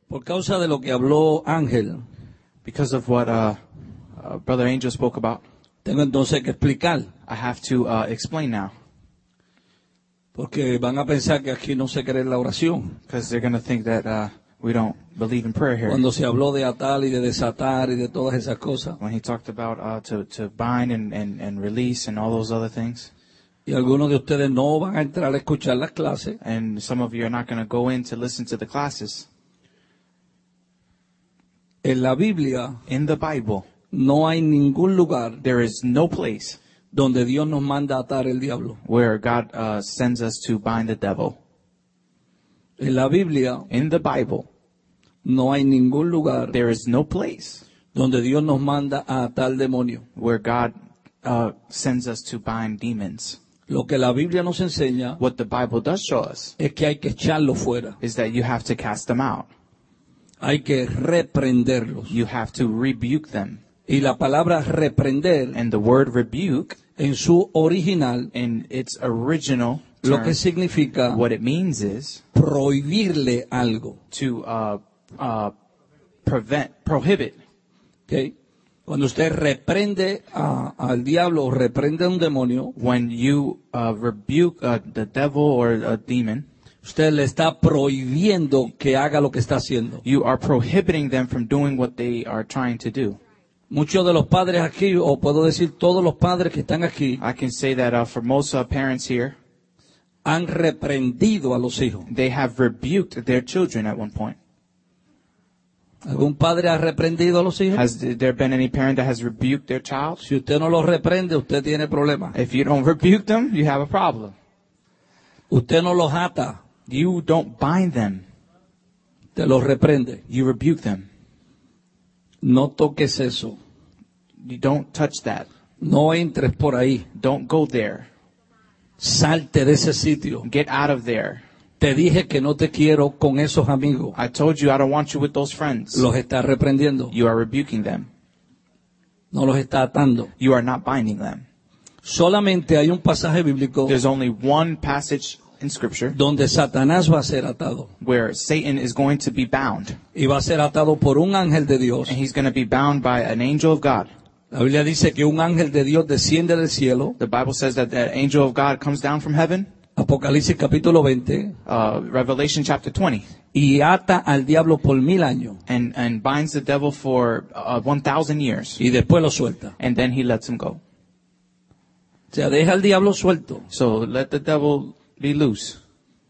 Por causa de lo que habló Ángel, Because of what Brother Angel spoke about, tengo entonces que explicar, I have to explain now. porque van a pensar que aquí no se cree en la oración. Because they're going to think that we don't believe in prayer here. Cuando se habló de atar y de desatar y de todas esas cosas. When he talked about to bind and release and all those other things. Y algunos de ustedes no van a entrar a escuchar las clases. And some of you are not going to go in to listen to the classes. En la Biblia In the Bible, no hay ningún lugar there is no place donde Dios nos manda a atar el diablo. where God sends us to bind the devil. En la Biblia In the Bible, no hay ningún lugar there is no place donde Dios nos manda a atar demonios. where God sends us to bind demons. Lo que la Biblia nos enseña What the Bible does show us es que hay que echarlo fuera. is that you have to cast them out. Hay que reprenderlos. You have to rebuke them. Y la palabra reprender And the word rebuke, en su original in its original lo term, que significa what it means is prohibirle algo. to prohibit. ¿Okay? Cuando usted reprende al diablo o reprende a un demonio, When you rebuke the devil or a demon, usted le está prohibiendo que haga lo que está haciendo. you are prohibiting them from doing what they are trying to do. Muchos de los padres aquí, o puedo decir todos los padres que están aquí, I can say that for most parents here, han reprendido a los hijos. they have rebuked their children at one point. ¿Algún padre ha reprendido a los hijos? Has there been any parent that has rebuked their child? Si usted no los reprende, usted tiene problemas. If you don't rebuke them, you have a problem. Usted no los ata, You don't bind them, te los reprende. you rebuke them. No toques eso. You don't touch that. No entres por ahí. Don't go there. Salte de ese sitio. Get out of there. Te dije que no te quiero con esos amigos. I told you I don't want you with those friends. Los está reprendiendo. You are rebuking them. No los está atando. You are not binding them. Solamente hay un pasaje bíblico There's only one passage in Scripture donde Satanás va a ser atado. where Satan is going to be bound. Y va a ser atado por un ángel de Dios. And he's going to be bound by an angel of God. La Biblia dice que un ángel de Dios desciende del cielo. The Bible says that the angel of God comes down from heaven. Apocalipsis capítulo 20. Revelation chapter 20. Y ata al diablo por 1000 años. And binds the devil for 1,000 years. Y después lo suelta. And then he lets him go. O sea, deja al diablo suelto. So let the devil be loose.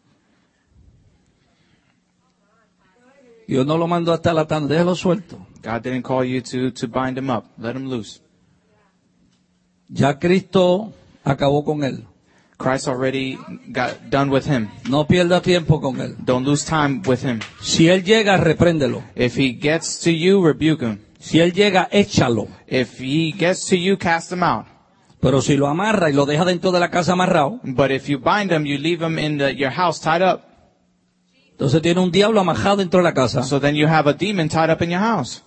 Dios no lo mandó a estar atando, déjalo suelto. God didn't call you to bind him up. Let him loose. Ya Cristo acabó con él. Christ already got done with him. No pierda tiempo con él. Don't lose time with him. Si él llega, repréndelo. If he gets to you, rebuke him. Si él llega, échalo. If he gets to you, cast him out. Pero si lo amarra y lo deja dentro de la casa amarrado, But if you bind him, you leave him in your house tied up. entonces tiene un diablo amarrado dentro de la casa. So then you have a demon tied up in your house.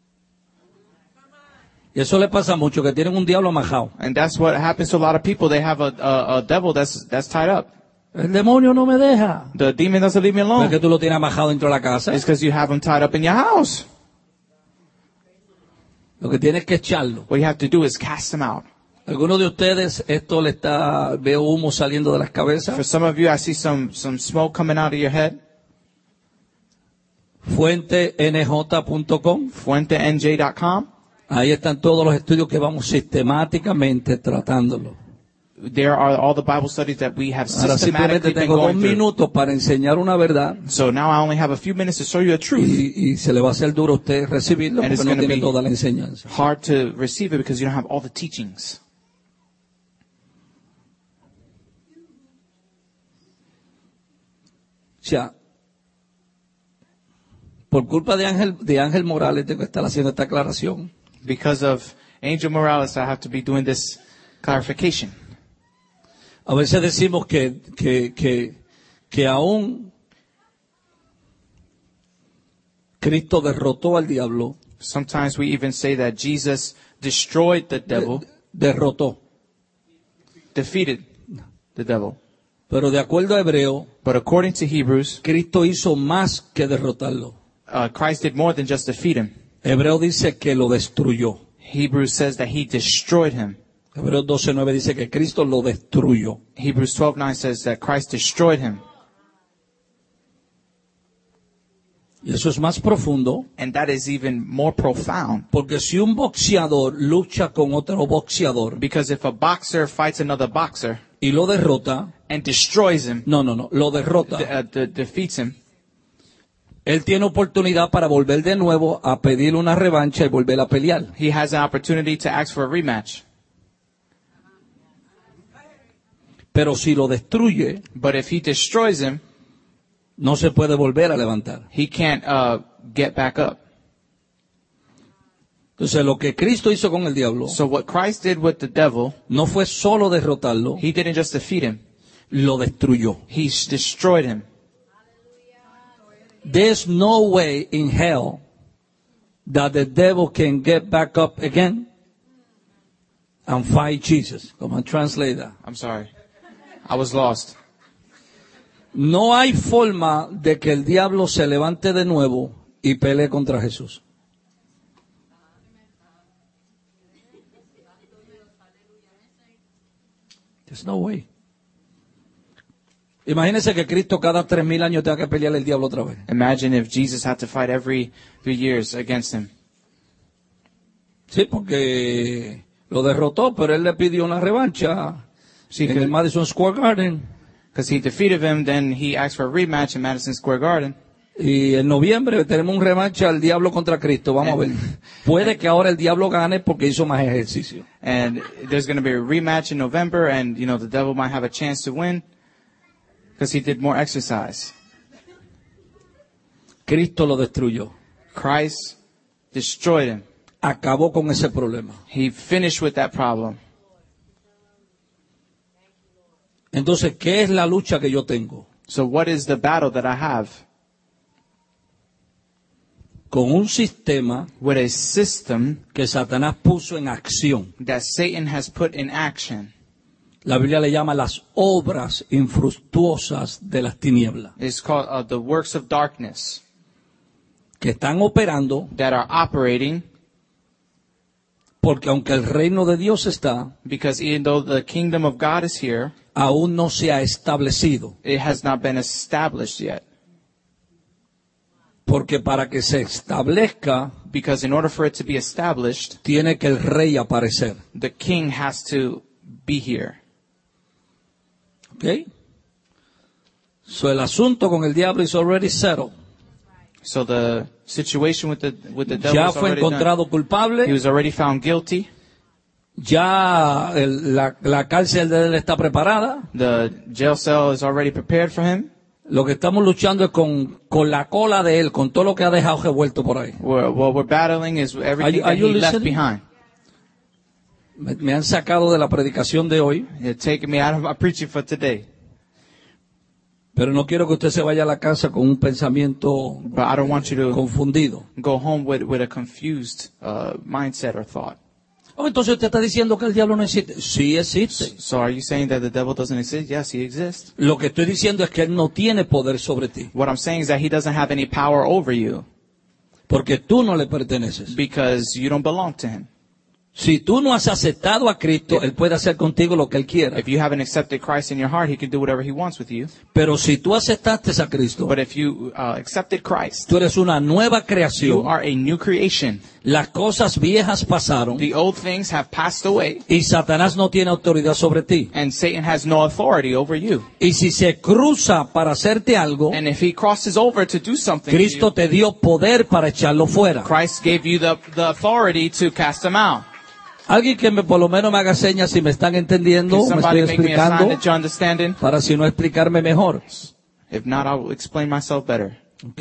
Y eso le pasa mucho, que tienen un diablo amarrado. And that's what happens to a lot of people. They have a devil that's tied up. El demonio no me deja. The demon doesn't leave me ¿Por alone. qué tú lo tienes amarrado dentro de la casa? It's because you have him tied up in your house. Lo que tienes que echarlo. What you have to do is cast him out. Algunos de ustedes, esto le está, veo humo saliendo de las For cabezas. some of you, I see some smoke coming out of your head. FuenteNJ.com. FuenteNJ.com. Ahí están todos los estudios que vamos sistemáticamente tratándolo. There are all the Bible studies that we have Ahora simplemente systematically been tengo 2 going through. minutos para enseñar una verdad So now I only have a few minutes to show you the truth. y se le va a hacer duro a usted recibirlo And porque it's no gonna tiene be toda la enseñanza. hard to receive it because you don't have all the teachings. O sea, por culpa de Ángel Morales tengo que estar haciendo esta aclaración. Because of Angel Morales, I have to be doing this clarification. A veces decimos que aún Cristo derrotó al diablo. Sometimes we even say that Jesus destroyed the devil, Derrotó. defeated the devil. Pero de acuerdo a Hebreo, But according to Hebrews, Cristo hizo más que derrotarlo. Christ did more than just defeat him. Hebreo dice que lo destruyó. Hebrews says that he destroyed him. Hebreos 12:9 dice que Cristo lo destruyó. Hebrews 12:9 says that Christ destroyed him. Y eso es más profundo, And that is even more profound. porque si un boxeador lucha con otro boxeador Because if a boxer fights another boxer y lo derrota, and destroys him, no, lo derrota, defeats him, él tiene oportunidad para volver de nuevo a pedir una revancha y volver a pelear. he has an opportunity to ask for a rematch. Pero si lo destruye, But if he destroys him, no se puede volver a levantar. he can't get back up. Entonces lo que Cristo hizo con el diablo So what Christ did with the devil, no fue solo derrotarlo, he didn't just defeat him, lo destruyó. he destroyed him. There's no way in hell that the devil can get back up again and fight Jesus. Come on, translate that. I'm sorry. I was lost. No hay forma de que el diablo se levante de nuevo y pelee contra Jesús. There's no way. Imagínense que Cristo cada 3,000 años tenga que pelear el diablo otra vez. Imagine if Jesus had to fight every 3 years against him. Sí, porque lo derrotó, pero él le pidió una revancha en el Madison Square Garden. Because he defeated him, then he asked for a rematch in Madison Square Garden. Y en noviembre tenemos un revancha al diablo contra Cristo. Vamos a ver. Puede que ahora el diablo gane porque hizo más ejercicio. And there's going to be a rematch in November, and, the devil might have a chance to win because he did more exercise. Cristo lo destruyó. Christ destroyed him. Acabó con ese problema. He finished with that problem. Entonces, ¿qué es la lucha que yo tengo? So what is the battle that I have? Con un sistema With a system que Satanás puso en acción. that Satan has put in action. La Biblia le llama las obras infructuosas de las tinieblas, It's called the works of darkness que están operando that are operating, porque aunque el reino de Dios está, because even though the kingdom of God is here, aún no se ha establecido. it has not been established yet. Porque para que se establezca, Because in order for it to be established, tiene que el rey aparecer. the king has to be here. ¿Ok? So el asunto con el diablo is already settled. So the situation with the devil Ya is fue already done. encontrado He culpable. was already found guilty. Ya la cárcel de él está preparada. The jail cell is already prepared for him. Lo que estamos luchando es con la cola de él, con todo lo que ha dejado revuelto por ahí. What we're battling is everything Are that you he left listening? behind. Me han sacado de la predicación de hoy, It's taken me out of my preaching for today. pero no quiero que usted se vaya a la casa con un pensamiento But I don't want you to confundido. go home with a confused mindset or thought. Oh, entonces usted está diciendo que el diablo no existe. Sí existe. So are you saying that the devil doesn't exist? Yes, he exists. Lo que estoy diciendo es que él no tiene poder sobre ti, What I'm saying is that he doesn't have any power over you porque tú no le perteneces. because you don't belong to him. Si tú no has aceptado a Cristo, él puede hacer contigo lo que él quiera. If you haven't accepted Christ in your heart, he can do whatever he wants with you. Pero si tú aceptaste a Cristo, But if you accepted Christ, tú eres una nueva you creación. are a new creation. Las cosas viejas pasaron The old things have passed away, y Satanás no tiene autoridad sobre ti. and Satan has no authority over you. Y si se cruza para hacerte algo, And if he crosses over to do something to Cristo you, te dio poder para echarlo fuera. Christ gave you the authority to cast him out. Alguien que por lo menos me haga señas si me están entendiendo, Can me somebody estoy make me a sign explicando, that you're understanding? para si no explicarme mejor. If not, I will explain myself better. ¿Ok?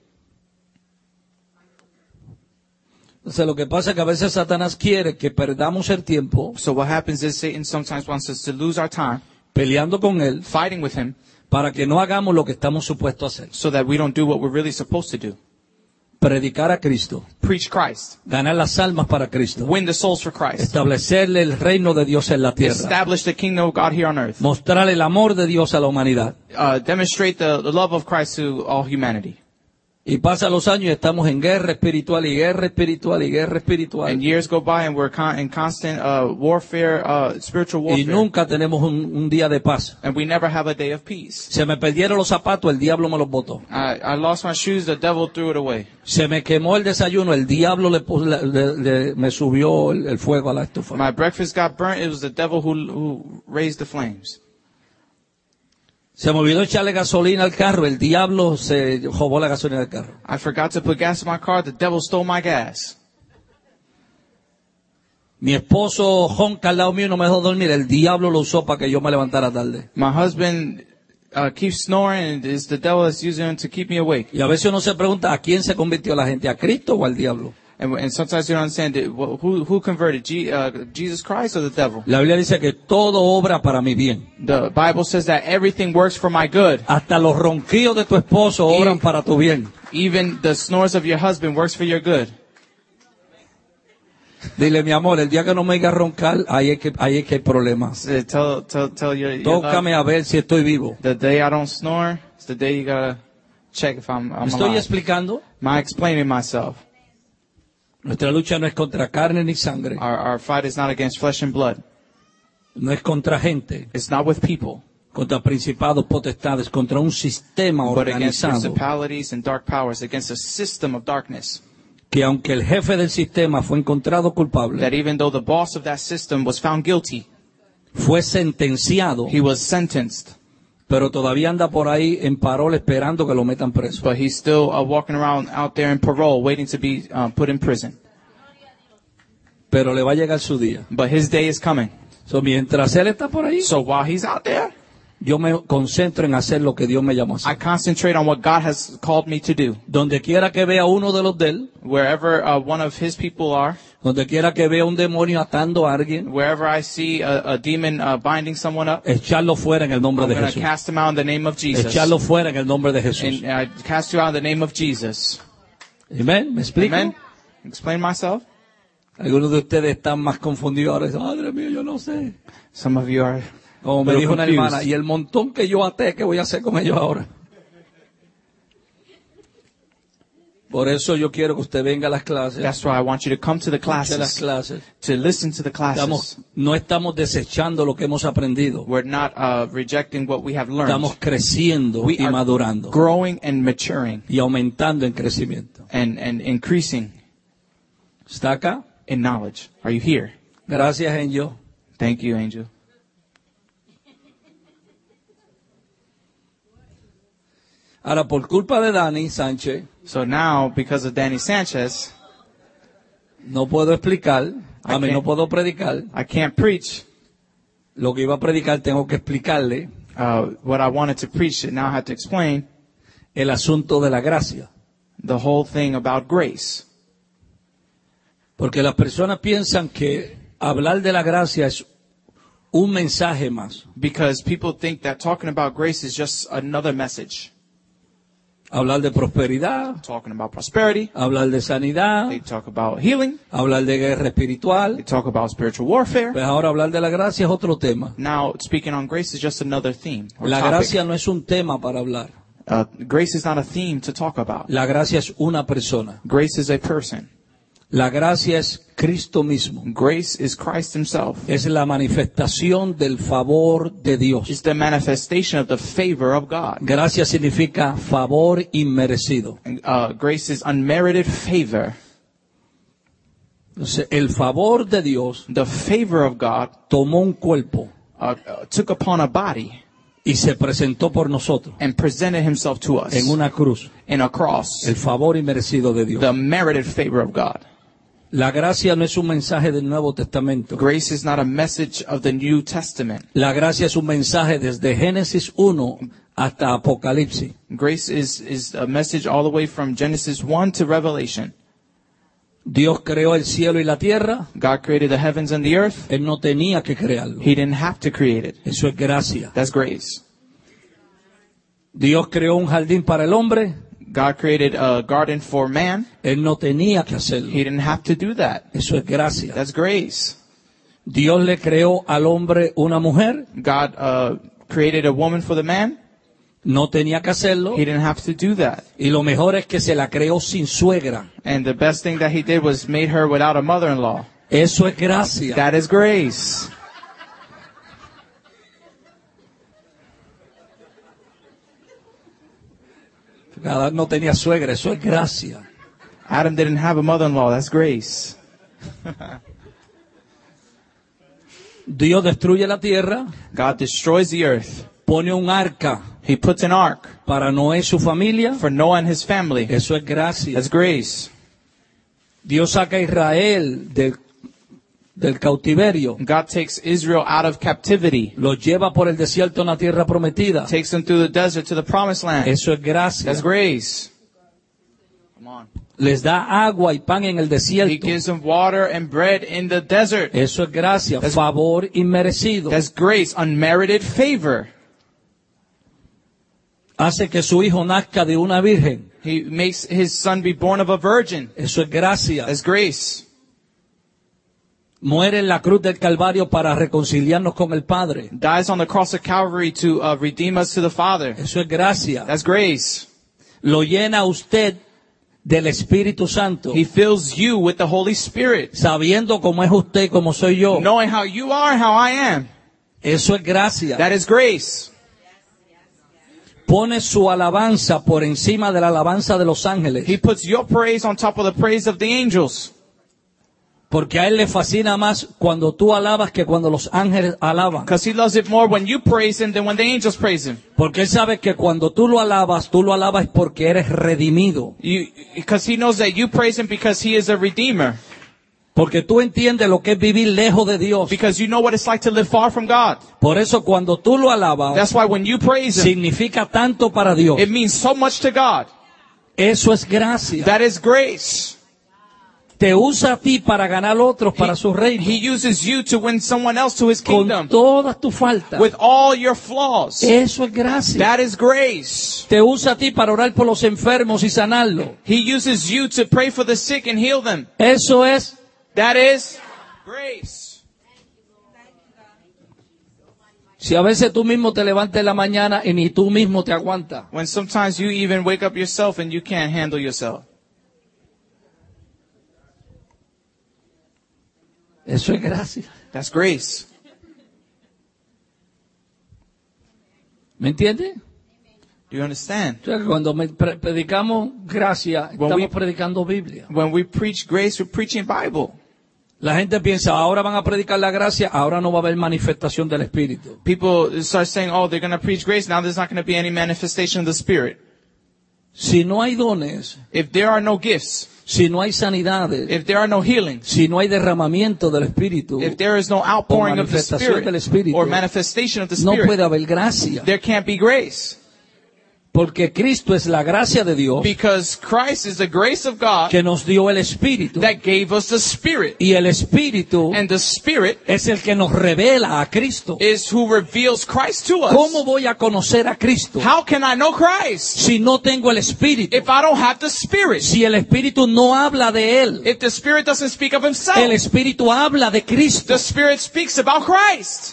Entonces lo que pasa es que a veces Satanás quiere que perdamos el tiempo So what happens is Satan sometimes wants us to lose our time peleando con él fighting with him para que no hagamos lo que estamos supuestos a hacer. so that we don't do what we're really supposed to do. Predicar a Cristo, Preach Christ. ganar las almas para Cristo, Win the souls for Christ. establecerle el reino de Dios en la tierra, Establish the kingdom of God here on earth. mostrar el amor de Dios a la humanidad. Demonstrate the love of Christ to all humanity. Y pasan los años y estamos en guerra espiritual y guerra espiritual y guerra espiritual. And years go by and we're in constant warfare, spiritual Y warfare. nunca tenemos un día de paz. And we never have a day of peace. Se me perdieron los zapatos, el diablo me los botó. I lost my shoes, the devil threw it away. Se me quemó el desayuno, el diablo me subió el fuego a la estufa. My breakfast got burnt, it was the devil who raised the flames. Se me olvidó echarle gasolina al carro, el diablo se robó la gasolina del carro. I forgot to put gas in my car, the devil stole my gas. Mi esposo ronca al lado mío y no me dejó dormir, el diablo lo usó para que yo me levantara tarde. My husband keeps snoring and it's the devil that's using him to keep me awake. Y a veces uno se pregunta, ¿a quién se convirtió la gente? ¿A Cristo o al diablo? And sometimes you don't understand who converted, Jesus Christ or the devil? La Biblia dice que todo obra para mi bien. The Bible says that everything works for my good. Hasta los ronquillos de tu esposo obran para tu bien. Even the snores of your husband works for your good. Dile, mi amor, el día que no me digas roncar, ahí es que hay problemas. Tell your Tócame a ver si estoy vivo. the day I don't snore, it's the day you gotta check if I'm ¿Me estoy alive. explicando? Am I explaining myself? Nuestra lucha no es contra carne ni sangre. Our fight is not against flesh and blood. No es contra gente, It's not with people, contra principados, potestades, contra un sistema but against organizado. principalities and dark powers, against a system of darkness. Que aunque el jefe del sistema fue encontrado culpable, That even though the boss of that system was found guilty, fue sentenciado, he was sentenced, pero todavía anda por ahí en parol esperando que lo metan preso. but he's still walking around out there in parole, waiting to be put in prison. Pero le va a llegar su día. But his day is coming. So, mientras él está por ahí, So while he's out there, yo me concentro en hacer lo que Dios me llamó a I hacer. concentrate on what God has called me to do. Donde quiera que vea uno de los de él, Wherever one of his people are, donde quiera que vea un demonio atando a alguien, wherever I see a demon binding someone up, echarlo fuera en el nombre I'm de going to Jesús. cast him out in the name of Jesus. Echarlo fuera en el nombre de Jesús. And I cast you out in the name of Jesus. Amén. ¿Me explico? Amen? Explain myself? Algunos de ustedes están más confundidos ahora. Dicen, madre mía, yo no sé. Some of you are Como me little dijo una confused. hermana, y el montón que yo até, ¿qué voy a hacer con ellos ahora? Por eso yo quiero que usted venga a las clases. That's why I want you to come to the Escuche las classes, clases. to listen to the classes. No estamos desechando lo que hemos aprendido. We're not rejecting what we have learned. Estamos creciendo We y are madurando. growing and maturing Y aumentando en crecimiento. and increasing ¿Está acá? in knowledge. Are you here? Gracias, Angel. Thank you, Angel. Ahora, por culpa de Dani Sánchez, So now, because of Danny Sanchez, no puedo explicar, Okay. no puedo predicar. I can't preach Lo que iba a predicar tengo que explicarle what I wanted to preach. And now I have to explain el asunto de la gracia. the whole thing about grace. Porque las personas piensan que hablar de la gracia es un mensaje más. Because people think that talking about grace is just another message. Hablar de prosperidad, Talking about prosperity, hablar de sanidad, they talk about healing, hablar de guerra they espiritual. talk about spiritual warfare. Pues ahora hablar de la gracia es otro tema. Now, speaking on grace is just another theme or La topic. gracia no es un tema para hablar. Grace is not a theme to talk about. La gracia es una persona. Grace is a person. La gracia es Cristo mismo. Grace is Christ himself. Es la manifestación del favor de Dios. It's the manifestation of the favor of God. Gracia significa favor inmerecido. And, grace is unmerited favor. Entonces, el favor de Dios The favor of God tomó un cuerpo took upon a body y se presentó por nosotros and presented himself to us en una cruz. in a cross. El favor inmerecido de Dios. The merited favor of God. La gracia no es un mensaje del Nuevo Testamento. Grace is not a message of the New Testament. La gracia es un mensaje desde Génesis 1 hasta Apocalipsis. Grace is a message all the way from Genesis 1 to Revelation. Dios creó el cielo y la tierra. God created the heavens and the earth. Él no tenía que crearlo. He didn't have to create it. Eso es gracia. That's grace. Dios creó un jardín para el hombre. God created a garden for man. Él no tenía que hacerlo. He didn't have to do that. Eso es gracia. That's grace. Dios le creó al hombre una mujer. God created a woman for the man. No tenía que hacerlo. He didn't have to do that. Y lo mejor es que se la creó sin suegra. And the best thing that he did was made her without a mother-in-law. Eso es gracia. That is grace. Adán no tenía suegra, eso es gracia. Adam didn't have a mother-in-law. That's grace. Dios destruye la tierra, God destroys the earth. pone un arca He puts an ark para Noé y su familia. for Noah and his family. Eso es gracia. That's grace. Dios saca a Israel del cautiverio, God takes Israel out of captivity. los lleva por el desierto a una tierra prometida. Takes them through the desert to the promised land. Eso es gracia. That's grace. Come on. Les da agua y pan en el He desierto. gives them water and bread in the desert. Eso es gracia, favor inmerecido. That's grace, unmerited favor. Hace que su hijo nazca de una virgen. He makes his son be born of a virgin. Eso es gracia. That's grace. Muere en la cruz del Calvario para reconciliarnos con el Padre. Dies on the cross of Calvary to redeem us to the Father. Eso es gracia. That's grace. Lo llena usted del Espíritu Santo, He fills you with the Holy Spirit. sabiendo cómo es usted y cómo soy yo. Knowing how you are and how I am. Eso es gracia. That is grace. Pone su alabanza por encima de la alabanza de los ángeles. He puts your praise on top of the praise of the angels. Porque a él le fascina más cuando tú alabas que cuando los ángeles alaban. Because he loves it more when you praise him than when the angels praise him. Porque él sabe que cuando tú lo alabas porque eres redimido. Because he knows that you praise him because he is a redeemer. Porque tú entiendes lo que es vivir lejos de Dios. Because you know what it's like to live far from God. Por eso cuando tú lo alabas, That's why when you praise him, significa tanto para Dios. it means so much to God. Eso es gracia. That is grace. Te usa a ti para ganar otros para su reino. He uses you to win someone else to his Con kingdom. todas tus faltas. With all your flaws. Eso es gracia. That is grace. Te usa a ti para orar por los enfermos y sanarlos. He uses you to pray for the sick and heal them. Eso es. That is grace. Si a veces tú mismo te levantas en la mañana y ni tú mismo te aguantas. When sometimes you even wake up yourself and you can't handle yourself. Eso es gracia. That's grace. ¿Me entiendes? Do you understand? O sea, cuando predicamos gracia, When estamos we- predicando Biblia. When we preach grace, we're preaching Bible. La gente piensa, ahora van a predicar la gracia, ahora no va a haber manifestación del Espíritu. People start saying, oh, they're going to preach grace. Now there's not going to be any manifestation of the Spirit. Si no hay dones, If there are no gifts, si no hay sanidades, if there are no healings, si no hay derramamiento del Espíritu, if there is no outpouring of the manifestación del Spirit Espíritu, or manifestation of the no puede Spirit, haber gracia. there can't be grace. Porque Cristo es la gracia de Dios Because Christ is the grace of God que nos dio el Espíritu. that gave us the Spirit. Y el Espíritu And the Spirit es el que nos revela a Cristo. is who reveals Christ to ¿Cómo us. voy a conocer a Cristo How can I know Christ si no tengo el Espíritu? if I don't have the Spirit? Si el Espíritu no habla de Él. If the Spirit doesn't speak of himself, El Espíritu habla de Cristo. the Spirit speaks about Christ.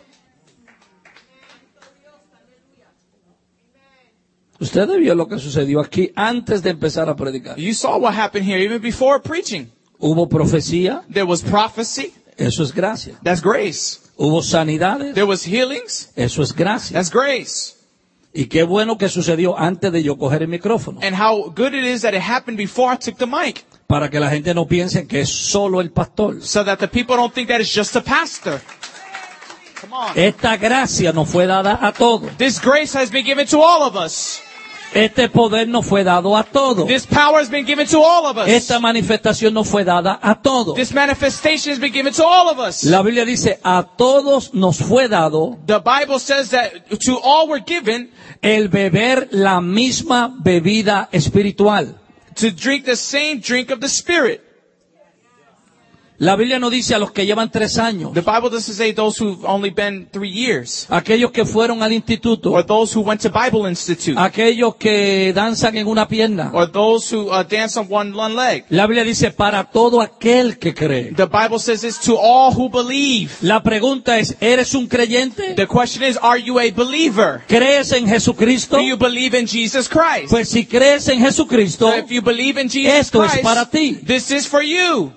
Usted vio lo que sucedió aquí antes de empezar a predicar. You saw what happened here even before preaching. Hubo profecía, There was prophecy. eso es gracia. That's grace. Hubo sanidades, There was healings. eso es gracia. That's grace. Y qué bueno que sucedió antes de yo coger el micrófono. And how good it is that it happened before I took the mic. Para que la gente no piense que es solo el pastor. So that the people don't think that it's just a pastor. Come on. Esta gracia nos fue dada a todos. This grace has been given to all of us. Este poder nos fue dado a todos. This power has been given to all of us. Esta manifestación nos fue dada a todos. This manifestation has been given to all of us. La Biblia dice, a todos nos fue dado The Bible says that to all were given el beber la misma bebida espiritual. to drink the same drink of the Spirit. La Biblia no dice a los que llevan 3 años, The Bible doesn't say those who've only been 3 years, aquellos que fueron al instituto, or those who went to Bible Institute, aquellos que danzan en una pierna. or those who dance on one leg. La Biblia dice para todo aquel que cree. The Bible says it's to all who believe. La pregunta es, ¿eres un creyente? The question is, are you a believer? ¿Crees en Jesucristo? Do you believe in Jesus Christ? Pues si crees en Jesucristo, So if you believe in Jesus esto es Christ, para ti. this is for you.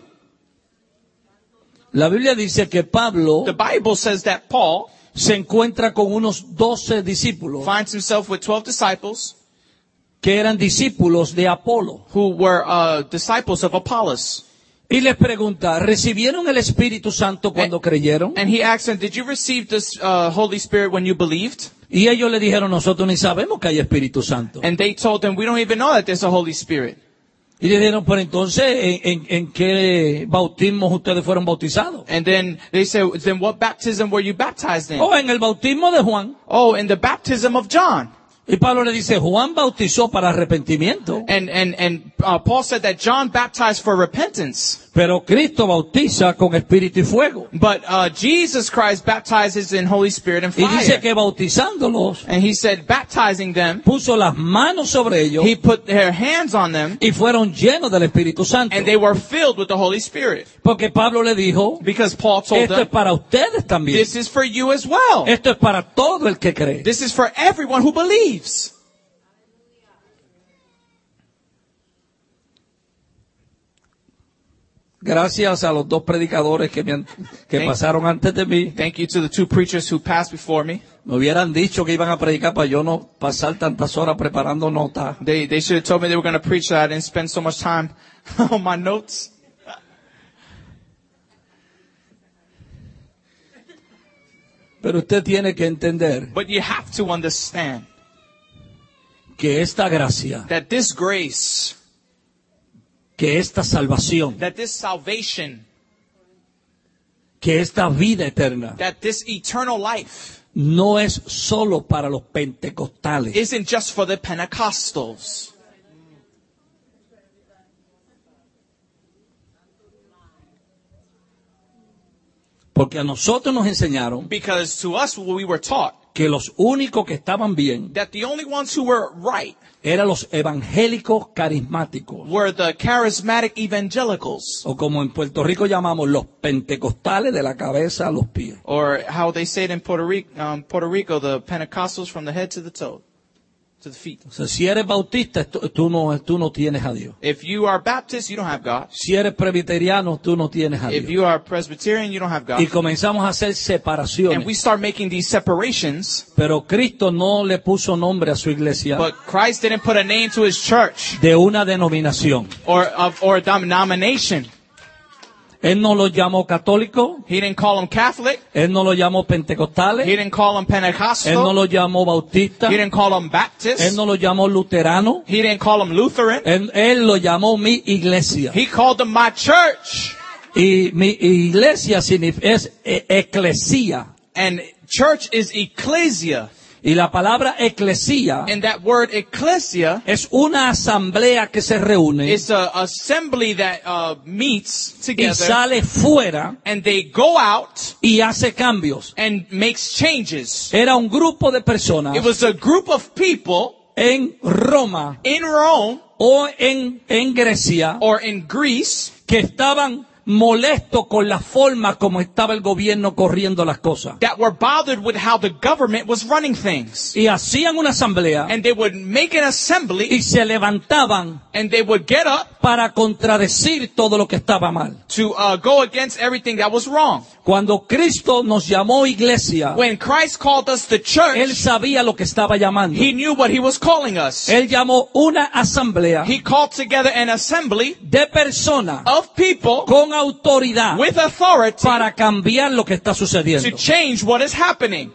La Biblia dice que Pablo The Bible says that Paul se encuentra con unos 12 discípulos finds himself with 12 disciples que eran discípulos de Apolo. who were disciples of Apollos. Y les pregunta, ¿recibieron el Espíritu Santo cuando creyeron? And he asked them, did you receive this Holy Spirit when you believed? Y ellos le dijeron, nosotros ni sabemos que hay Espíritu Santo. And they told him, we don't even know that there's a Holy Spirit. Y le dijeron, pero entonces, ¿en qué bautismos ustedes fueron bautizados? And then they said, then what baptism were you baptized in? Oh, en el bautismo de Juan. Oh, in the baptism of John. Y Pablo le dice, Juan bautizó para arrepentimiento, And Paul said that John baptized for repentance. pero Cristo bautiza con espíritu y fuego. But Jesus Christ baptizes in Holy Spirit and Y dice fire. que bautizándolos, And he said, baptizing them, puso las manos sobre ellos he put their hands on them, y fueron llenos del Espíritu Santo. and they were filled with the Holy Spirit. Porque Pablo le dijo, Because Paul told esto es them, para ustedes también. this is for you as well. Esto es para todo el que cree. This is for everyone who believes. Gracias a los 2 predicadores que pasaron antes de mí. Thank you to the 2 preachers who passed before me. Me hubieran dicho que iban a predicar para yo no pasar tantas horas preparando notas. They should have told me they were going to preach so I didn't spend so much time on my notes. Pero usted tiene que entender But you have to understand que esta gracia, that this grace, que esta salvación, that this salvation, que esta vida eterna that this eternal life no es solo para los pentecostales. isn't just for the Pentecostals. Porque a nosotros nos enseñaron Because to us we were taught que los únicos que estaban bien that the only ones who were right eran los evangélicos carismáticos. were the charismatic evangelicals, O como en Puerto Rico llamamos los pentecostales de la cabeza a los pies. or how they say it in Puerto Rico, the Pentecostals from the head to the toe, to the feet. O sea, si eres bautista, tú no tienes a Dios. If you are Baptist, you don't have God. Si eres presbiteriano, tú no tienes a If Dios. you are Presbyterian, you don't have God. Y comenzamos a hacer And we separaciones. start making these separations, Pero Cristo no le puso nombre a su iglesia but Christ didn't put a name to his church de una denominación. or a denomination. Él no lo llamó católico, He didn't call them Catholic. él no lo llamó He pentecostales, didn't call them él no Pentecostal. lo llamó bautista, He didn't call them Baptist. él no lo llamó luterano, He didn't call them Lutheran. él lo llamó mi iglesia. He called them my church. Y mi iglesia es eclesía. And church is ecclesia. Y la palabra eclesía And that word ecclesia es una asamblea que se reúne is an assembly that meets y together, sale fuera and they go out y hace cambios. and makes changes. Era un grupo de personas It was a group of people en Roma in Rome o en Grecia or in Greece que estaban molestos con la forma como estaba el gobierno corriendo las cosas. that were bothered with how the government was running things. Y hacían una asamblea And they would make an y assembly se levantaban and they would get up para contradecir todo lo que estaba mal. to go against everything that was wrong. Cuando Cristo nos llamó iglesia, When Christ called us the Él church, sabía lo que estaba llamando. he knew what he was calling us. Él llamó una asamblea He called together an assembly de personas of people con autoridad with authority para cambiar lo que está to sucediendo. change what is happening.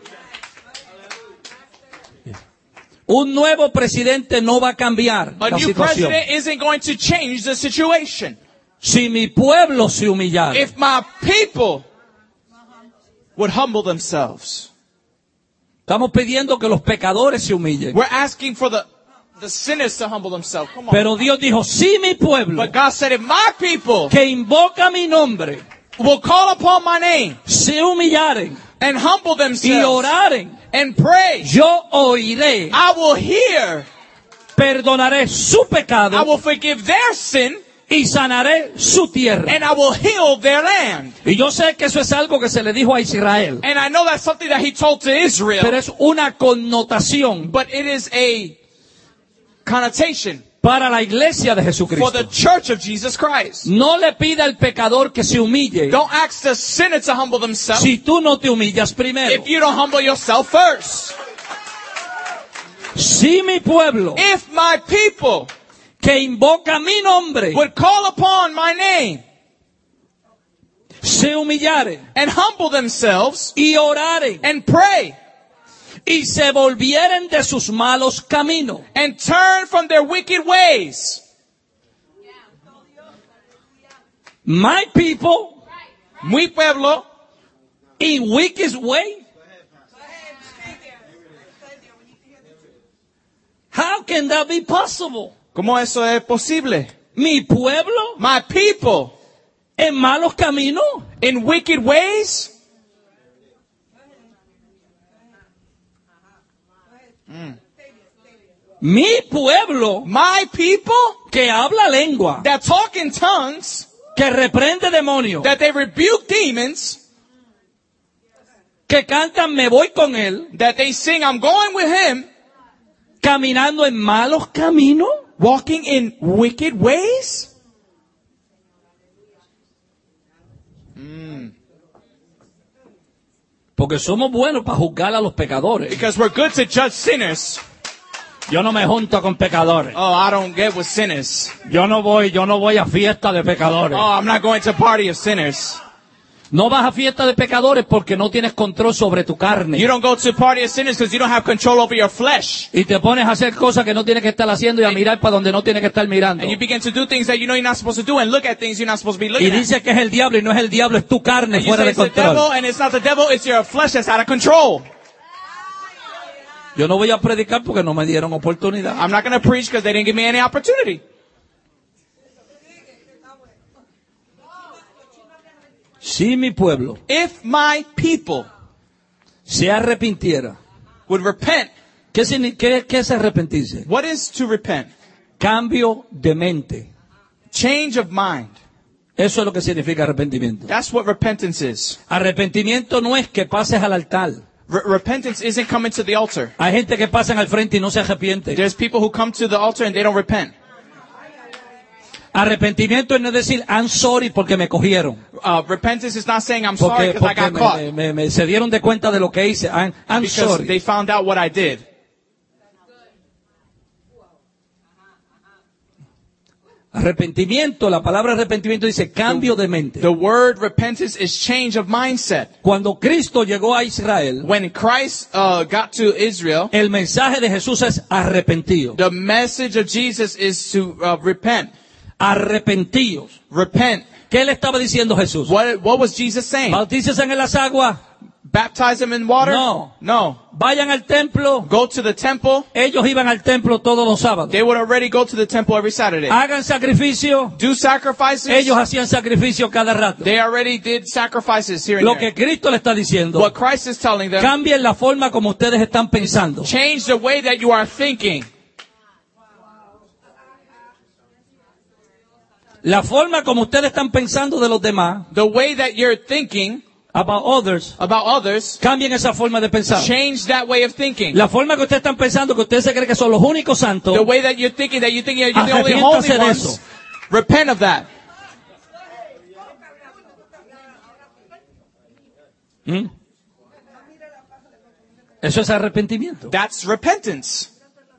Un nuevo presidente no va a cambiar A la new situación. president isn't going to change the situation. Si mi pueblo se humillara, If my people would humble themselves. estamos pidiendo que los pecadores se humillen. We're asking for the sinners to humble themselves. Come on. Pero Dios dijo, si mi pueblo But God said, if my people que invoca mi nombre will call upon my name se humillaren and humble y themselves oraren, and pray, yo oiré, I will hear, perdonaré su I pecado will forgive their sin, y sanaré su tierra. and I will heal their land. Y yo sé que eso es algo que se le dijo a Israel, And I know that's something that he told to Israel, pero es una connotación but it is a connotation para la iglesia de for Jesucristo. the church of Jesus Christ. No le pida al pecador que se humille Don't ask the sinner to humble themselves si tú no te humillas primero. if you don't humble yourself first. Si mi pueblo If my people que invoca mi nombre would call upon my name se humillare and humble themselves y orare and pray y se volvieren de sus malos caminos, and turn from their wicked ways, my people mi pueblo, in wicked way, how can that be possible? ¿cómo eso es posible? Mi pueblo My people en malos caminos. in wicked ways? Mi pueblo My people que habla lengua, that talk in tongues, que reprende demonios, that they rebuke demons, que cantan me voy con él, that they sing I'm going with him, caminando en malos caminos. walking in wicked ways? Porque somos buenos para juzgar a los pecadores. Because we're good to judge sinners. Yo no me junto con pecadores. Oh, I don't get with sinners. Yo no voy a fiesta de pecadores. Oh, I'm not going to party of sinners. No vas a fiesta de pecadores porque no tienes control sobre tu carne. You don't go to party of sinners because you don't have control over your flesh. Y te pones a hacer cosas que no tienes que estar haciendo y a mirar para donde no tienes que estar mirando. And you begin to do things that you know you're not supposed to do and look at things you're not supposed to be Y looking at. dice que es el diablo y no es el diablo, es tu carne And you fuera say de it's the devil control. and it's not the devil, it's your flesh that's out of control. Yo no voy a predicar porque no me dieron oportunidad. I'm not going to preach because they didn't give me any opportunity. Si mi pueblo If my people se arrepintiera, would repent, ¿qué es arrepentirse? what is to repent? Cambio de mente. Change of mind. Eso es lo que significa arrepentimiento. That's what repentance is. Arrepentimiento no es que pases al altar. Repentance isn't coming to the altar. Hay gente que pasa al frente y no se arrepiente. There's people who come to the altar and they don't repent. Arrepentimiento es no decir, I'm sorry porque me cogieron. Repentance is not saying I'm sorry because I got caught. Se dieron de cuenta de lo que hice. I'm Because sorry. they found out what I did. Arrepentimiento, la palabra arrepentimiento dice cambio de mente. The word repentance is change of mindset. Cuando Cristo llegó a Israel, When Christ got to Israel, el mensaje de Jesús es arrepentido. the message of Jesus is to repent. Arrepentidos. Repent. ¿Qué le estaba diciendo Jesús? What was Jesus saying? Bautícense en las aguas. Baptize them in water? No. No. Vayan al templo. Go to the temple. Ellos iban al templo todos los sábados. They would already go to the temple every Saturday. Hagan sacrificio. Do sacrifices. Ellos hacían sacrificio cada rato. They already did sacrifices here and Lo there. que Cristo le está diciendo, What Christ is telling them, cambien la forma como ustedes están pensando. change the way that you are thinking. La forma como ustedes están pensando de los demás, The way that you're thinking about others, about others, cambien esa forma de pensar. change that way of thinking. La forma que ustedes están pensando, que ustedes se creen que son los únicos santos, The way that you're thinking you're the only holy arrepiéntase de ones. eso. Repent of that. Eso es arrepentimiento. That's repentance.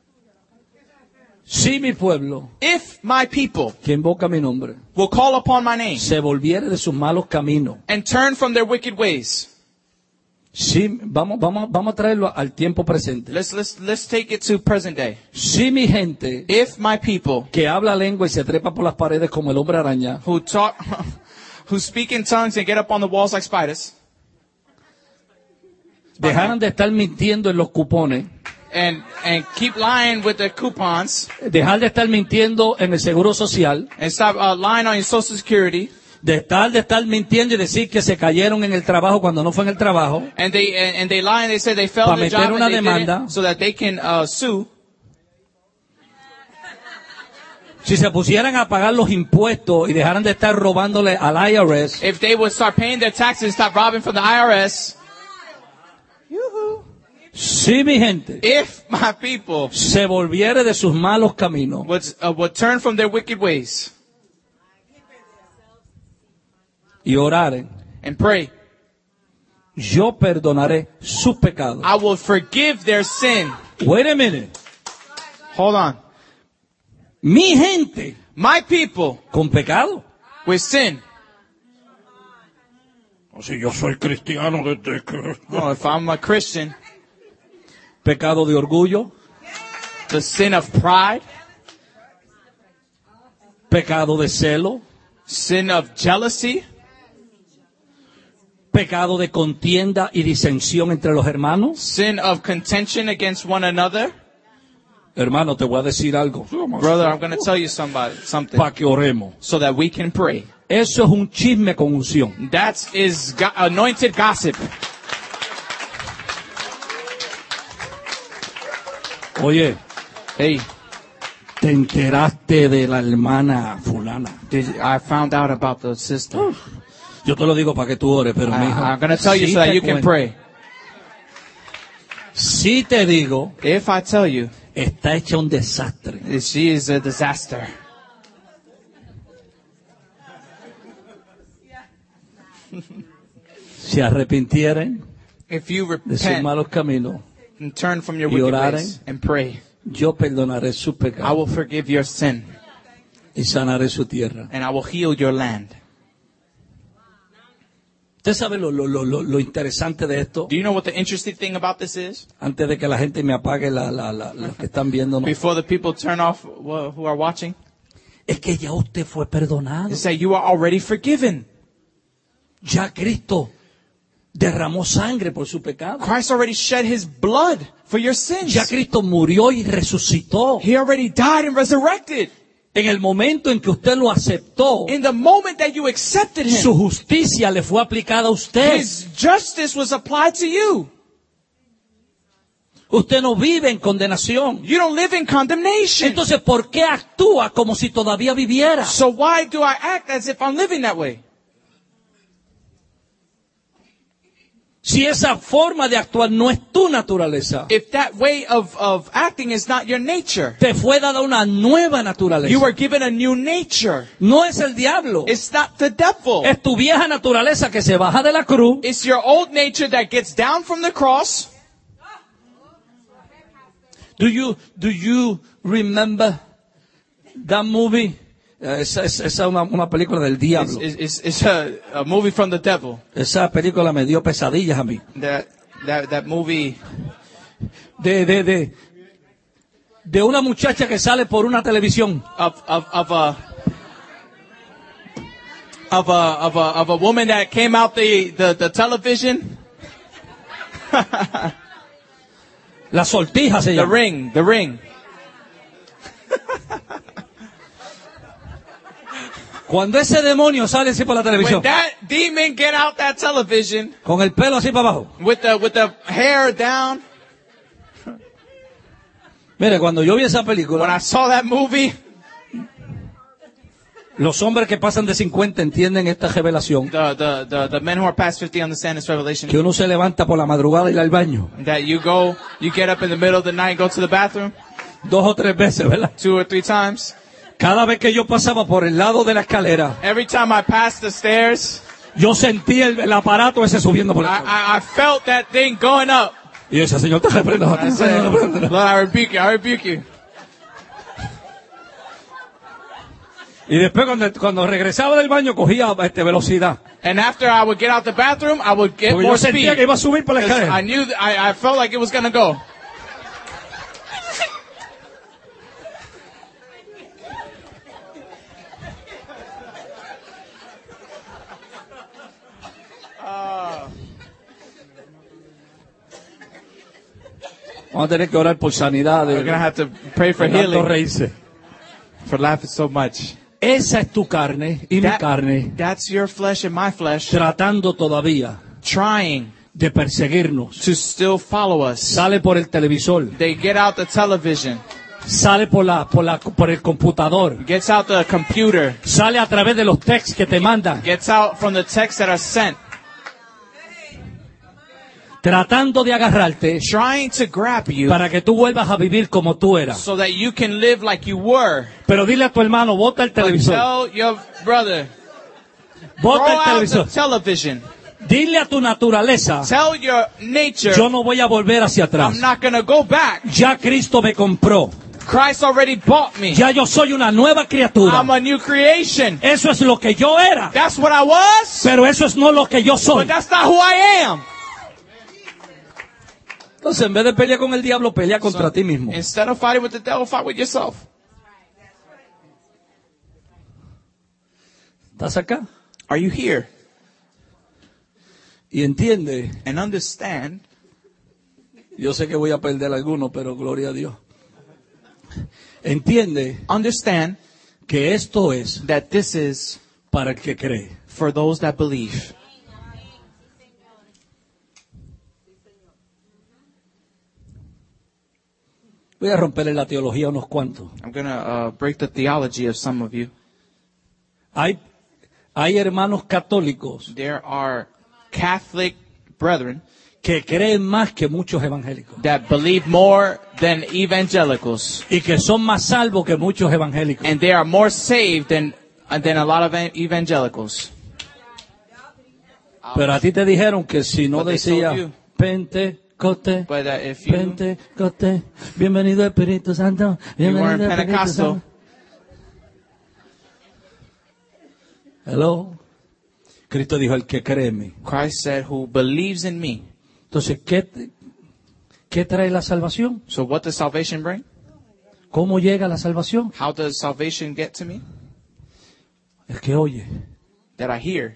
Si mi pueblo, If my people que invoca mi nombre, will call upon my name se volviere de sus malos caminos. and turn from their wicked ways. Sí, vamos a traerlo al tiempo presente. Let's take it to present day. Si mi gente If my people que habla lengua y se trepa por las paredes como el hombre araña, who talk, who speak in tongues and get up on the walls like spiders, dejaran de estar mintiendo en los cupones, and keep lying with the coupons, dejar de estar mintiendo en el seguro social, and stop lying on your social security, de estar mintiendo y decir que se cayeron en el trabajo cuando no fue en el trabajo, And they lie and they say they failed Pa' their meter job una and they did demanda. it so that they can sue. si se pusieran a pagar los impuestos y dejaran de estar robándole al IRS, If they would start paying their taxes and stop robbing from the IRS. si mi gente If my people se volviere de sus malos caminos would turn from their wicked ways y oraren, and pray, yo perdonaré sus pecados. I will forgive their sin. Wait a minute. Hold on. Mi gente My people con pecado. with sin. O si yo soy cristiano desde que... Oh, if I'm a Christian, Pecado de orgullo, the sin of pride, pecado de celo, sin of jealousy, pecado de contienda y disensión entre los hermanos. sin of contention against one another. Hermano, te voy a decir algo. Brother, I'm going to tell you something Para que oremos. so that we can pray. Eso es un chisme con unción. That is anointed gossip. Oye, Hey, te enteraste de la hermana fulana. I found out about the sister. Yo te lo digo para que tú ores, pero mijo, I'm going to tell you sí so that te you can cuento. pray. Sí te digo, If I tell you, está hecha un desastre. she is a disaster. Se arrepintieren If you de sus repent malos caminos, and turn from your y wicked oraren, ways and pray, yo perdonaré sus I pecados will forgive your sin y sanaré su tierra. and I will heal your land. ¿Usted sabe lo interesante de esto? Do you know what the interesting thing about this is? Antes de que la gente me apague los que están viendo, Before the people turn off who are watching, es que ya usted fue perdonado. is that you are already forgiven. Ya Cristo derramó sangre por su pecado. Christ already shed his blood for your sins. Ya Cristo murió y resucitó. He already died and resurrected. En el momento en que usted lo aceptó, In the moment that you accepted him, su justicia le fue aplicada a usted. his justice was applied to you. Usted no vive en condenación. You don't live in condemnation. Entonces, ¿por qué actúa como si todavía viviera? So why do I act as if I'm living that way? Si esa forma de actuar no es tu naturaleza, If that way of acting is not your nature, te fue dada una nueva you naturaleza. were given a new nature. No es el diablo. It's not the devil. Es tu vieja naturaleza que se baja de la cruz It's your old nature that gets down from the cross. Do you remember that movie? Esa es una película del diablo. It's a movie from the devil. Esa película me dio pesadillas a mí. That movie. De una muchacha que sale por una televisión. Of a woman that came out the television. La Sortija se The llama. ring. Cuando ese demonio sale así por la televisión, When that demon get out that television con el pelo así para abajo. with the hair down. Mire, cuando yo vi esa When película, I saw that movie, los hombres que pasan de 50 entienden esta revelación. the men who are past 50 understand this revelation. Que uno se levanta por la madrugada y ir al baño. That you get up in the middle of the night and go to the bathroom 2 o 3 veces, ¿verdad? 2 or 3 times. Cada vez que yo pasaba por el lado de la escalera, Every time I passed the stairs, yo sentía el aparato ese subiendo por la escalera. I felt that thing going up. Y yo decía, Señor, te reprendo. I said, Lord, I rebuke you. Y después cuando regresaba del baño cogía velocidad. And after I would get out the bathroom, I would get Porque more yo sentía que speed. iba a subir por la 'Cause escalera. I knew I felt like it was going to go. Vamos a tener que orar por sanidad. We're going to have to pray for de tanto healing reírse. for laughing so much. Esa es tu carne y mi carne, That's your flesh and my flesh tratando todavía trying de perseguirnos. to still follow us. Sale por el televisor, They get out the television, sale por el computador, gets out the computer, sale a través de los texts que te mandan, gets out from the texts that are sent, tratando de agarrarte trying to grab you para que tú vuelvas a vivir como tú eras. so that you can live like you were. Pero dile a tu hermano, bota el But televisor, tell your brother, bota throw el out the televisor. television. Dile a tu naturaleza, Tell your nature, yo no voy a volver hacia atrás. I'm not going to go back. Ya Cristo me compró. Christ already bought me. Ya yo soy una nueva criatura. I'm a new creation. Eso es lo que yo era. That's what I was, Pero eso es no lo que yo but soy. that's not who I am. Entonces, en vez de pelear con el diablo, pelea contra ti mismo. Instead of fighting with the devil, fight with yourself. ¿Estás acá? Are you here? Y entiende, And understand, yo sé que voy a perder alguno, pero gloria a Dios. Entiende understand que esto es that this is para el que cree. for those that believe. Voy a romperle la teología a unos cuantos. I'm going to break the theology of some of you. Hay hermanos católicos There are Catholic brethren que creen más que muchos evangélicos. that believe more than evangelicals. Y que son más salvos que muchos evangélicos. And they are more saved than a lot of evangelicals. Pero a ti te dijeron que si no But they decía told you. Pentecoste, But if you Pentecoste, bienvenido Espíritu Santo, bienvenido weren't Espíritu Pentecostal, Santo. Hello. Cristo dijo, el que cree en mí. Christ said, who believes in me. Entonces, ¿qué trae la salvación? So what does salvation bring? ¿Cómo llega la salvación? How does salvation get to me? El que oye, That I hear.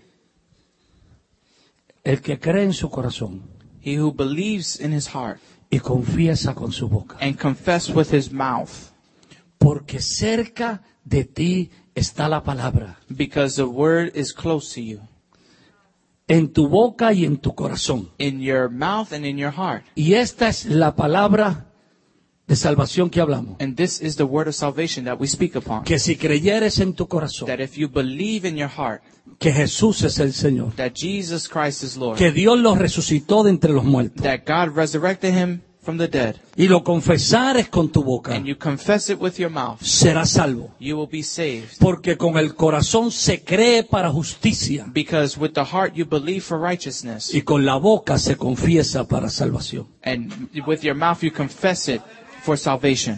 el que cree en su corazón He who believes in his heart y confiesa con su boca. and confess with his mouth. Porque cerca de ti está la palabra, Because the word is close to you. en tu boca y en tu corazón. In your mouth and in your heart. Y esta es la palabra de salvación que hablamos. And this is the word of salvation that we speak upon. Que si creyeres en tu corazón That if you believe in your heart que Jesús es el Señor, that Jesus Christ is Lord, que Dios lo resucitó de entre los muertos, that God resurrected him from the dead, y lo confesares con tu boca, and you confess it with your mouth, serás salvo. you will be saved. Porque con el corazón se cree para justicia Because with the heart you believe for righteousness, y con la boca se confiesa para salvación. and with your mouth you confess it for salvation.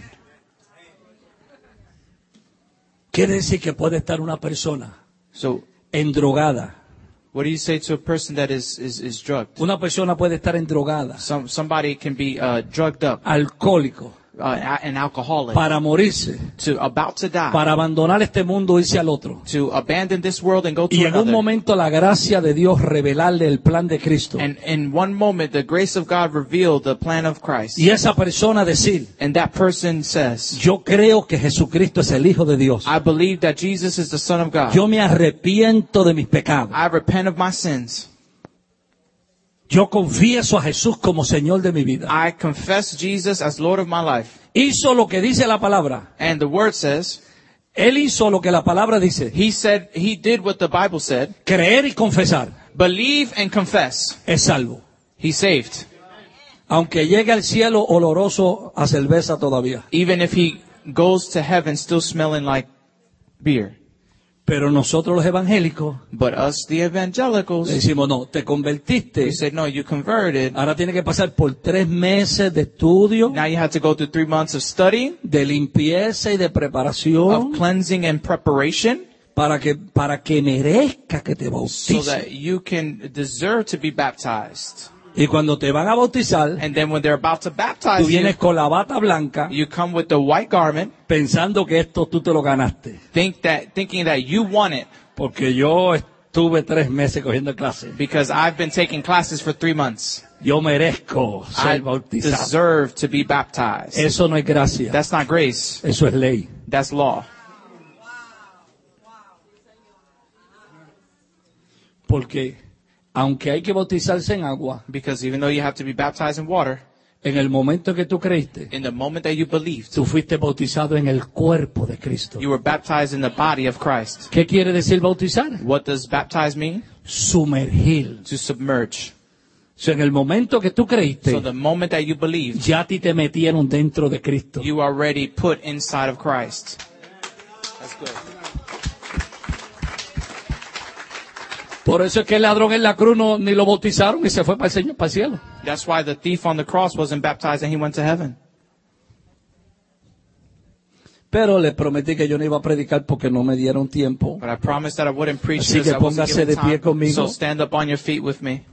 Quiere decir que puede estar una persona So endrogada. what do you say to a person that is drugged? Una persona puede estar endrogada, Somebody can be drugged up, alcohólico, an alcoholic, para morirse, about to die, para abandonar este mundo e irse al otro. to abandon this world and go to Y en un another. momento la gracia de Dios revelarle el plan de Cristo. And in one moment, the grace of God revealed the plan of Christ. Y esa persona decir, And that person says, yo creo que Jesucristo es el Hijo de Dios. I believe that Jesus is the Son of God. Yo me arrepiento de mis pecados. I repent of my sins. Yo confieso a Jesús como Señor de mi vida. I confess Jesus as Lord of my life. Hizo lo que dice la palabra. And the word says, Él hizo lo que la palabra dice. he did what the Bible said. Creer y confesar. Believe and confess. Es salvo. He's saved. Aunque llegue al cielo oloroso a cerveza todavía. Even if he goes to heaven still smelling like beer. Pero nosotros los evangélicos But us, the le evangelicals, decimos, no, te convertiste. we said, no, you converted. Ahora tiene que pasar por 3 meses de estudio, Now you have to go through 3 months of studying, de limpieza y de of preparación cleansing and preparation, para que merezca que te so bautice. that you can deserve to be baptized. Y cuando te van a bautizar, And then when they're about to baptize tú vienes con la bata blanca you come with the white garment, pensando que esto tú te lo ganaste. thinking that you won it, Porque yo estuve 3 meses cogiendo clases. because I've been taking classes for 3 months. Yo merezco I ser bautizado. deserve to be baptized. Eso no es gracia. That's not grace. Eso es ley. That's law. Porque aunque hay que bautizarse en agua, Because even though you have to be baptized in water, en el momento que tú creíste, in the moment that you believed, tú fuiste bautizado en el cuerpo de Cristo. you were baptized in the body of Christ. ¿Qué quiere decir bautizar? What does baptize mean? Sumergir. To submerge. O sea, en el momento que tú creíste, So the moment that you believed, ya a ti te metieron dentro de Cristo. you are already put inside of Christ. That's good. Por eso es que el ladrón en la cruz ni lo bautizaron y se fue para el Señor, para el cielo. That's why the thief on the cross wasn't baptized and he went to heaven. Pero le prometí que yo no iba a predicar porque no me dieron tiempo. But I promised that I wouldn't preach Así this. que I wasn't póngase given de pie time. conmigo. So stand up on your feet with me.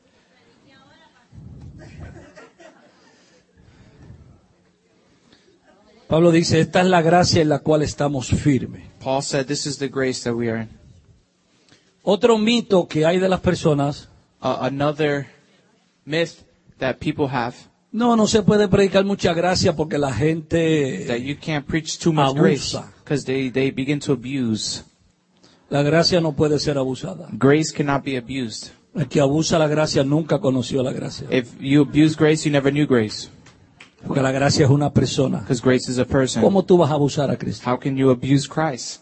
Pablo dice, esta es la gracia en la cual estamos firmes. Paul said, this is the grace that we are in. Otro mito que hay de las personas, Another myth that people have, no se puede predicar mucha gracia porque la that gente, you can't preach too much grace because they begin to abuse. la gracia no puede ser abusada. Grace cannot be abused. El que abusa la gracia nunca conoció la gracia. If you abuse grace, you never knew grace. Porque la gracia es una persona. Because grace is a person. ¿Cómo tú vas a abusar a Cristo? How can you abuse Christ?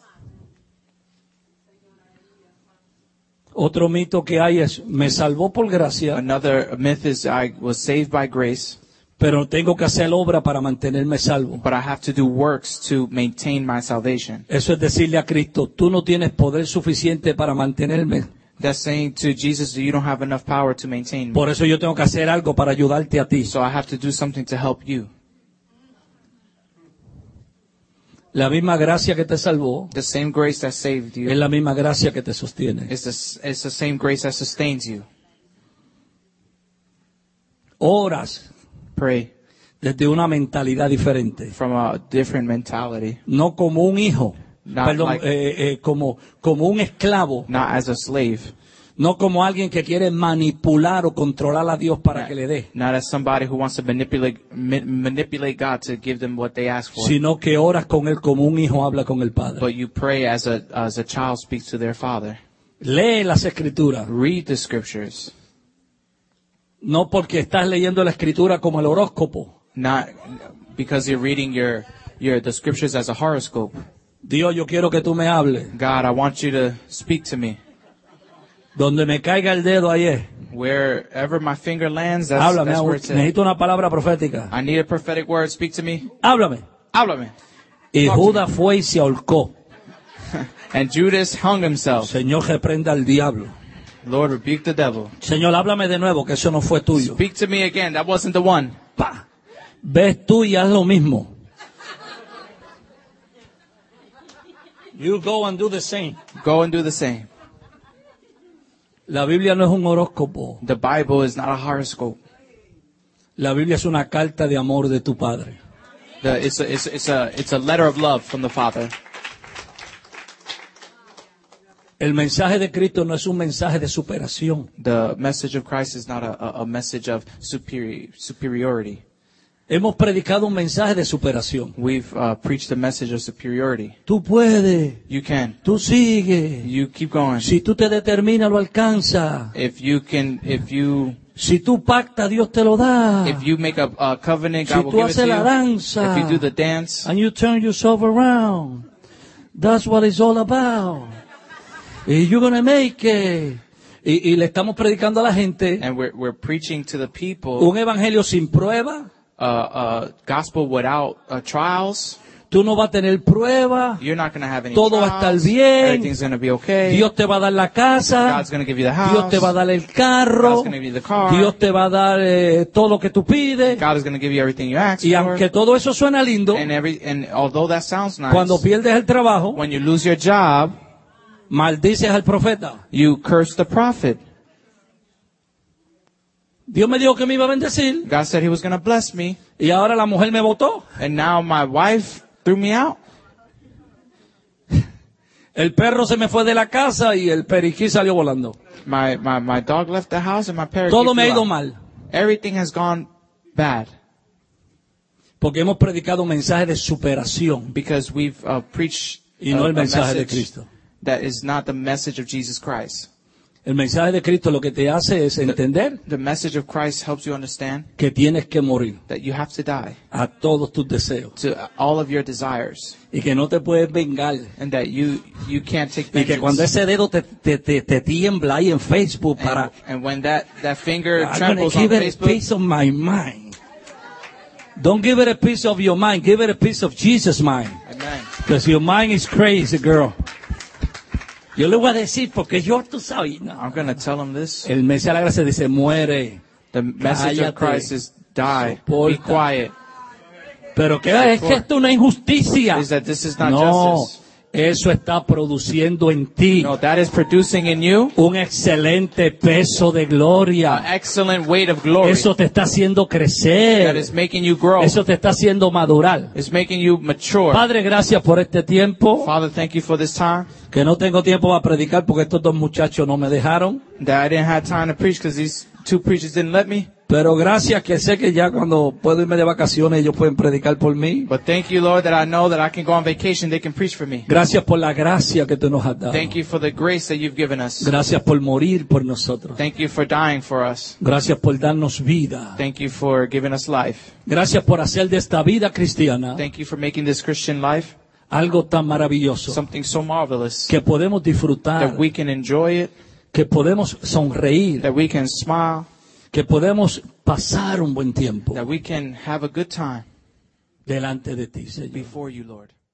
Otro mito que hay es, me salvó por gracia, Another myth is I was saved by grace, pero tengo que hacer obra para mantenerme salvo. but I have to do works to maintain my salvation. Eso es decirle a Cristo, tú no tienes poder suficiente para mantenerme. That's saying to Jesus that you don't have enough power to maintain me. Por eso yo tengo que hacer algo para ayudarte a ti. So I have to do something to help you. La misma gracia que te salvó The same grace that saved es you la misma gracia que te sostiene. is the same grace that sustains you. Oras Pray desde una mentalidad diferente. from a different mentality, No como un hijo, Not perdón, like- como un esclavo. not as a slave, No como alguien que quiere manipular o controlar a Dios para que le dé. not as somebody who wants to manipulate God to give them what they ask for. Sino que oras con Él como un hijo habla con el Padre. But you pray as a child speaks to their father. Lee las Escrituras. Read the scriptures, No porque estás leyendo la Escritura como el horóscopo. not because you're reading the scriptures as a horoscope. Dios, yo quiero que tú me hables. God, I want you to speak to me. Donde me caiga el dedo ahí es. Wherever my finger lands, that's Háblame, where it's at. necesito una palabra profética. I need a prophetic word. Speak to me. Háblame. Háblame. Y Judas fue y se ahorcó. And Judas hung himself. Señor, reprenda al diablo. Lord, rebuke the devil. Señor, háblame de nuevo, que eso no fue tuyo. Speak to me again. That wasn't the one. Pa. Ves tú y haz lo mismo. You go and do the same. Go and do the same. La Biblia no es un horóscopo. The Bible is not a horoscope. La Biblia es una carta de amor de tu Padre. It's a letter of love from the Father. El mensaje de Cristo no es un mensaje de superación. The message of Christ is not a message of superiority. Hemos predicado un mensaje de superación. We've preached a message of superiority. Tú puedes. You can. Tú sigue. You keep going. Si tú te determinas, lo alcanza. If you Si tú pactas, Dios te lo da. make a covenant, Si God will tú give it haces to la you. danza. If you do the dance, And you turn yourself around. That's what it's all about. And you're gonna make it. Y le estamos predicando a la gente and we're preaching to the people un evangelio sin prueba. gospel without trials. Tú no vas a tener prueba. You're not going to have any Todo va a trials. estar bien. Everything's going to be okay. Dios te va a dar la casa. God's going to give you the house. Dios te va a dar el carro. God's going to give you the car. Dios te va a dar todo lo que tú pides. God is going to give you everything you ask Y for. aunque todo eso suena lindo, And although that sounds nice, cuando pierdes el trabajo, when you lose your job, maldices al profeta. you curse the prophet. Dios me dijo que me iba a bendecir God said he was going to bless me, y ahora la mujer me votó. and now my wife threw me out. El perro se me fue de la casa y el periquí salió volando. My dog left the house and my parakeet Todo me ha flew ido out. mal. Everything has gone bad Porque hemos predicado un mensaje de superación because we've preached y no el a mensaje de message Cristo. that is not the message of Jesus Christ. El mensaje de Cristo lo que te hace es entender The message of Christ helps you understand que tienes que morir that you have to die a todos tus deseos to all of your desires, y que no te puedes vengar. and that you can't take Y que cuando vengeance. ese dedo te tiembla ahí en Facebook para And when that finger I'm gonna trembles on give it a Facebook, piece of my mind. Don't give it a piece of your mind. Give it a piece of Jesus' mind. amen. Because your mind is crazy, girl. Yo le voy a decir porque yo, tú sabes, no. I'm going to tell him this. El mensaje de la gracia dice, muere. The message of Cállate. Christ is die, be Soporta. quiet. Pero que es que esto es una injusticia. Is that this is not No, justice. eso está produciendo en ti No, that is producing in you un excelente peso de an gloria. excellent weight of glory Eso te está haciendo that crecer. is making you grow. Eso te está haciendo madurar. It's making you mature. Padre, gracias por este tiempo. Father, thank you for this time Que no tengo tiempo para predicar porque estos dos muchachos no me dejaron. that I didn't have time to preach because these two preachers didn't let me. Pero gracias que sé que ya cuando puedo irme de vacaciones ellos pueden predicar por mí. But thank you, Lord, that I know that I can go on vacation. They can preach for me. Gracias por la gracia que tú nos has dado. Thank you for the grace that you've given us. Gracias por morir por nosotros. Thank you for dying for us. Gracias por darnos vida. Thank you for giving us life. Gracias por hacer de esta vida cristiana Thank you for making this Christian life algo tan maravilloso something so marvelous que podemos disfrutar, that we can enjoy it, que podemos sonreír, that we can smile, que podemos pasar un buen tiempo that we can have a good time delante de ti, Señor. before you, Lord.